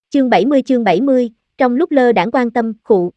chương 70, trong lúc lơ đãng quan tâm,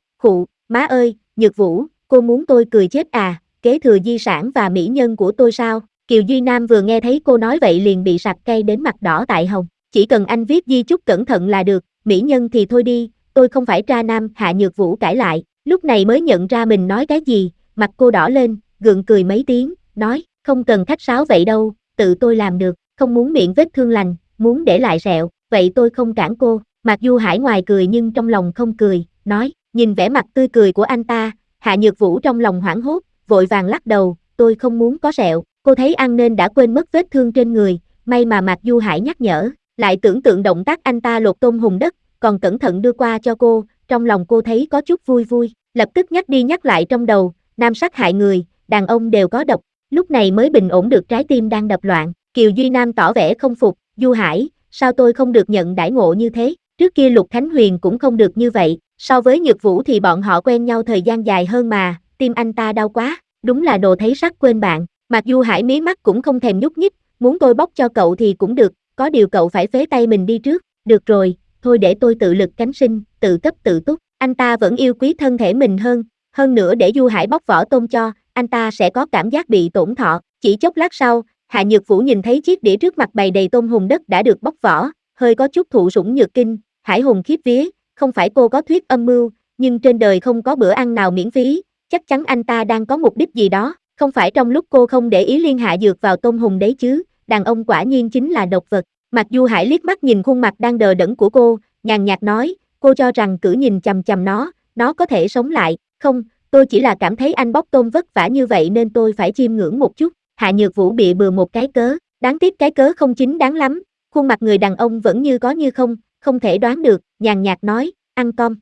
má ơi, Nhược Vũ, cô muốn tôi cười chết à, kế thừa di sản và mỹ nhân của tôi sao? Kiều Duy Nam vừa nghe thấy cô nói vậy liền bị sặc cay đến mặt đỏ tại hồng, chỉ cần anh viết di chúc cẩn thận là được, mỹ nhân thì thôi đi, tôi không phải tra nam. Hạ Nhược Vũ cãi lại, lúc này mới nhận ra mình nói cái gì, mặt cô đỏ lên, gượng cười mấy tiếng, nói, không cần khách sáo vậy đâu, tự tôi làm được, không muốn miệng vết thương lành, muốn để lại sẹo, vậy tôi không cản cô. Mạc Du Hải ngoài cười nhưng trong lòng không cười, nói, nhìn vẻ mặt tươi cười của anh ta, Hạ Nhược Vũ trong lòng hoảng hốt, vội vàng lắc đầu, tôi không muốn có sẹo, cô thấy ăn nên đã quên mất vết thương trên người, may mà Mạc Du Hải nhắc nhở, lại tưởng tượng động tác anh ta lột tôm hùm đất, còn cẩn thận đưa qua cho cô, trong lòng cô thấy có chút vui vui, lập tức nhắc đi nhắc lại trong đầu, nam sát hại người, đàn ông đều có độc, lúc này mới bình ổn được trái tim đang đập loạn. Kiều Duy Nam tỏ vẻ không phục, Du Hải, sao tôi không được nhận đãi ngộ như thế, trước kia Lục Khánh Huyền cũng không được như vậy, so với Nhược Vũ thì bọn họ quen nhau thời gian dài hơn mà, tim anh ta đau quá, đúng là đồ thấy sắc quên bạn. Mặc Du Hải mí mắt cũng không thèm nhúc nhích, muốn tôi bóc cho cậu thì cũng được, có điều cậu phải phế tay mình đi trước, được rồi, thôi để tôi tự lực cánh sinh, tự cấp tự túc, anh ta vẫn yêu quý thân thể mình hơn nữa để Du Hải bóc vỏ tôm cho, anh ta sẽ có cảm giác bị tổn thọ. Chỉ chốc lát sau, Hạ Nhược Vũ nhìn thấy chiếc đĩa trước mặt bày đầy tôm hùm đất đã được bóc vỏ, hơi có chút thụ sủng nhược kinh, Hải hùng khiếp vía, không phải cô có thuyết âm mưu, nhưng trên đời không có bữa ăn nào miễn phí, chắc chắn anh ta đang có mục đích gì đó, không phải trong lúc cô không để ý liên hạ dược vào tôm hùm đấy chứ, đàn ông quả nhiên chính là độc vật. Mặc Du Hải liếc mắt nhìn khuôn mặt đang đờ đẫn của cô, nhàn nhạt nói, cô cho rằng cứ nhìn chằm chằm nó có thể sống lại, không, tôi chỉ là cảm thấy anh bóc tôm vất vả như vậy nên tôi phải chiêm ngưỡng một chút. Hạ Nhược Vũ bịa bừa một cái cớ, đáng tiếc cái cớ không chính đáng lắm, khuôn mặt người đàn ông vẫn như có như không thể đoán được, nhàn nhạt nói, ăn cơm,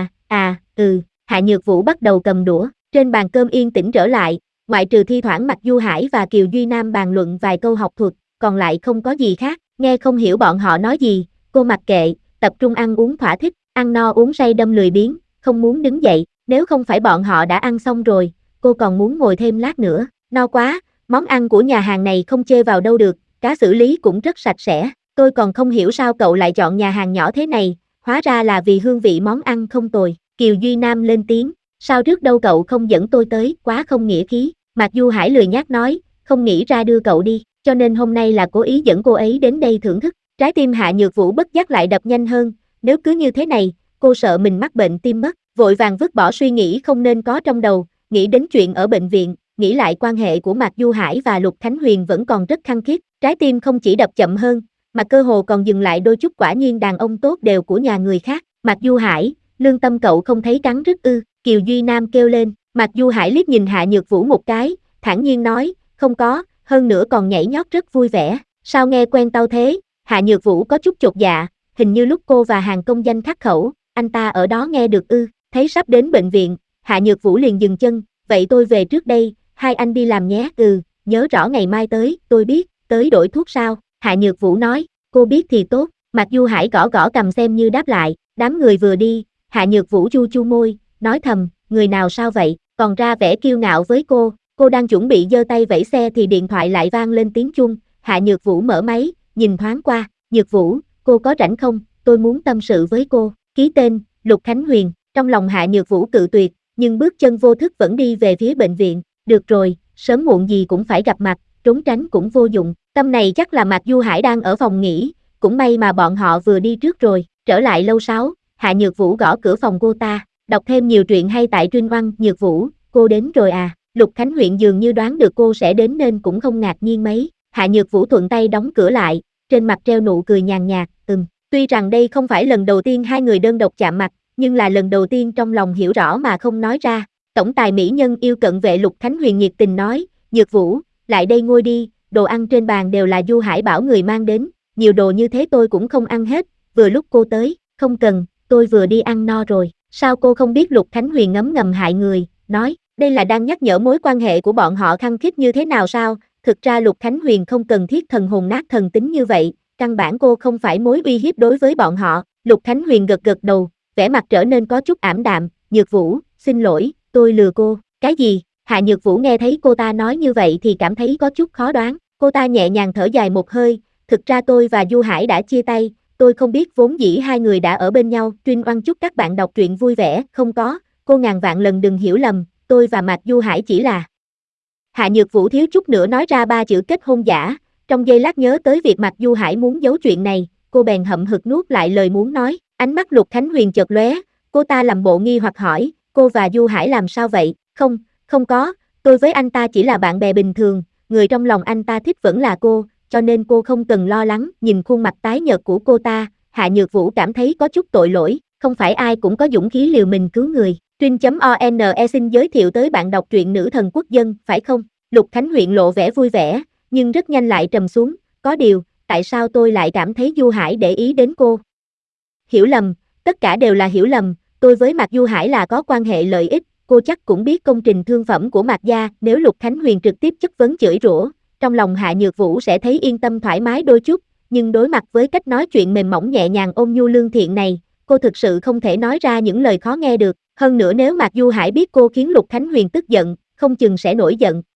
Hạ Nhược Vũ bắt đầu cầm đũa, trên bàn cơm yên tĩnh trở lại, ngoại trừ thi thoảng Mạc Du Hải và Kiều Duy Nam bàn luận vài câu học thuật, còn lại không có gì khác, nghe không hiểu bọn họ nói gì, cô mặc kệ, tập trung ăn uống thỏa thích, ăn no uống say đâm lười biếng, không muốn đứng dậy, nếu không phải bọn họ đã ăn xong rồi, cô còn muốn ngồi thêm lát nữa, no quá, món ăn của nhà hàng này không chê vào đâu được, cá xử lý cũng rất sạch sẽ, tôi còn không hiểu sao cậu lại chọn nhà hàng nhỏ thế này, hóa ra là vì hương vị món ăn không tồi. Kiều Duy Nam lên tiếng, sao trước đâu cậu không dẫn tôi tới, quá không nghĩa khí. Mạc Du Hải lười nhác nói, không nghĩ ra đưa cậu đi, cho nên hôm nay là cố ý dẫn cô ấy đến đây thưởng thức. Trái tim Hạ Nhược Vũ bất giác lại đập nhanh hơn, nếu cứ như thế này, cô sợ mình mắc bệnh tim mất, vội vàng vứt bỏ suy nghĩ không nên có trong đầu, nghĩ đến chuyện ở bệnh viện, nghĩ lại quan hệ của Mạc Du Hải và Lục Khánh Huyền vẫn còn rất khăng khít, trái tim không chỉ đập chậm hơn, mà cơ hồ còn dừng lại đôi chút, quả nhiên đàn ông tốt đều của nhà người khác. Mạc Du Hải, lương tâm cậu không thấy cắn rứt ư? Kiều Duy Nam kêu lên. Mạc Du Hải liếc nhìn Hạ Nhược Vũ một cái, thản nhiên nói, không có, hơn nữa còn nhảy nhót rất vui vẻ, sao nghe quen tao thế? Hạ Nhược Vũ có chút chột dạ, hình như lúc cô và hàng công danh khắc khẩu, anh ta ở đó nghe được ư? Thấy sắp đến bệnh viện, Hạ Nhược Vũ liền dừng chân, vậy tôi về trước đây, hai anh đi làm nhé. Nhớ rõ ngày mai tới, tôi biết, tới đổi thuốc sao? Hạ Nhược Vũ nói, cô biết thì tốt. Mạc Du Hải gõ gõ cầm xem như đáp lại, đám người vừa đi, Hạ Nhược Vũ chu chu môi, nói thầm, người nào sao vậy, còn ra vẻ kiêu ngạo với cô đang chuẩn bị giơ tay vẫy xe thì điện thoại lại vang lên tiếng chuông, Hạ Nhược Vũ mở máy, nhìn thoáng qua, Nhược Vũ, cô có rảnh không, tôi muốn tâm sự với cô, ký tên, Lục Khánh Huyền, trong lòng Hạ Nhược Vũ cự tuyệt, nhưng bước chân vô thức vẫn đi về phía bệnh viện, được rồi, sớm muộn gì cũng phải gặp mặt, trốn tránh cũng vô dụng, tâm này chắc là Mạc Du Hải đang ở phòng nghỉ, cũng may mà bọn họ vừa đi trước rồi, trở lại lâu 6, Hạ Nhược Vũ gõ cửa phòng cô ta, đọc thêm nhiều truyện hay tại Truyên Oăn. Nhược Vũ, cô đến rồi à? Lục Khánh Huyền dường như đoán được cô sẽ đến nên cũng không ngạc nhiên mấy, Hạ Nhược Vũ thuận tay đóng cửa lại, trên mặt treo nụ cười nhàn nhạt, tuy rằng đây không phải lần đầu tiên hai người đơn độc chạm mặt, nhưng là lần đầu tiên trong lòng hiểu rõ mà không nói ra. Tổng tài mỹ nhân yêu cận vệ Lục Khánh Huyền nhiệt tình nói, Nhược Vũ, lại đây ngồi đi, đồ ăn trên bàn đều là Du Hải bảo người mang đến, nhiều đồ như thế tôi cũng không ăn hết, vừa lúc cô tới, không cần, tôi vừa đi ăn no rồi, sao cô không biết? Lục Khánh Huyền ngấm ngầm hại người, nói, đây là đang nhắc nhở mối quan hệ của bọn họ khăng khít như thế nào sao? Thực ra Lục Khánh Huyền không cần thiết thần hồn nát thần tính như vậy, căn bản cô không phải mối uy hiếp đối với bọn họ. Lục Khánh Huyền gật gật đầu, vẻ mặt trở nên có chút ảm đạm, Nhược Vũ, xin lỗi, tôi lừa cô, cái gì? Hạ Nhược Vũ nghe thấy cô ta nói như vậy thì cảm thấy có chút khó đoán, cô ta nhẹ nhàng thở dài một hơi, thực ra tôi và Du Hải đã chia tay, tôi không biết vốn dĩ hai người đã ở bên nhau. Trinh Oan chúc các bạn đọc truyện vui vẻ. Không có, cô ngàn vạn lần đừng hiểu lầm, tôi và Mạc Du Hải chỉ là... Hạ Nhược Vũ thiếu chút nữa nói ra ba chữ kết hôn giả, trong giây lát nhớ tới việc Mạc Du Hải muốn giấu chuyện này, cô bèn hậm hực nuốt lại lời muốn nói. Ánh mắt Lục Khánh Huyền chợt lóe, cô ta làm bộ nghi hoặc hỏi, cô và Du Hải làm sao vậy? Không, không có, tôi với anh ta chỉ là bạn bè bình thường, người trong lòng anh ta thích vẫn là cô, cho nên cô không cần lo lắng. Nhìn khuôn mặt tái nhợt của cô ta, Hạ Nhược Vũ cảm thấy có chút tội lỗi, không phải ai cũng có dũng khí liều mình cứu người. Trin.one xin giới thiệu tới bạn đọc truyện Nữ Thần Quốc Dân, phải không? Lục Khánh Huyền lộ vẻ vui vẻ, nhưng rất nhanh lại trầm xuống, có điều, tại sao tôi lại cảm thấy Du Hải để ý đến cô? Hiểu lầm, tất cả đều là hiểu lầm, tôi với Mạc Du Hải là có quan hệ lợi ích, cô chắc cũng biết công trình thương phẩm của Mạc gia. Nếu Lục Khánh Huyền trực tiếp chất vấn chửi rủa, trong lòng Hạ Nhược Vũ sẽ thấy yên tâm thoải mái đôi chút, nhưng đối mặt với cách nói chuyện mềm mỏng nhẹ nhàng ôn nhu lương thiện này, cô thực sự không thể nói ra những lời khó nghe được. Hơn nữa nếu Mạc Du Hải biết cô khiến Lục Khánh Huyền tức giận, không chừng sẽ nổi giận,